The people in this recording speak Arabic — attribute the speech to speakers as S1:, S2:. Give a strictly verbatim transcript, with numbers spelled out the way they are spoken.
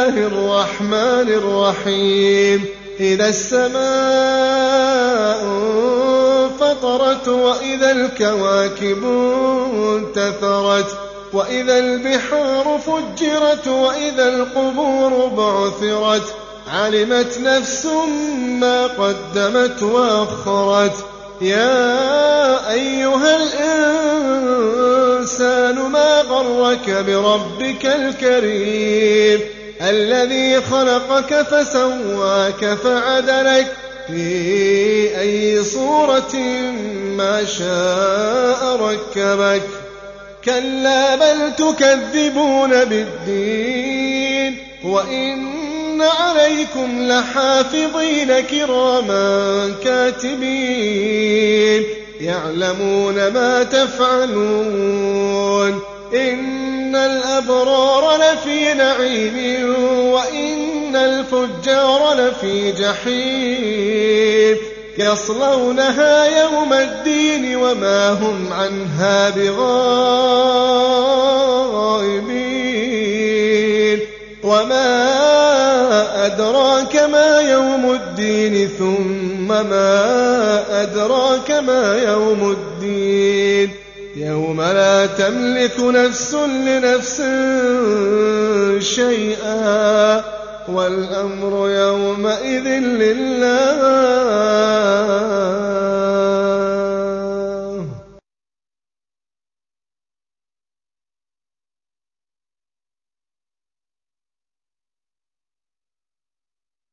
S1: الله الرحمن الرحيم إذا السماء انفطرت وإذا الكواكب انتثرت وإذا البحار فجرت وإذا القبور بعثرت علمت نفس ما قدمت وأخرت يا أيها الإنسان ما غرك بربك الكريم الذي خلقك فسواك فعدلك في أي صورة ما شاء ركبك كلا بل تكذبون بالدين وإن عليكم لحافظين كراما كاتبين يعلمون ما تفعلون إن الأبرار لفي نعيم وإن الفجار لفي جحيم يصلونها يوم الدين وما هم عنها بغائبين وما أدراك ما يوم الدين ثم ما أدراك ما يوم الدين يوم لا تملك نفس لنفس شيئا والأمر يومئذ لله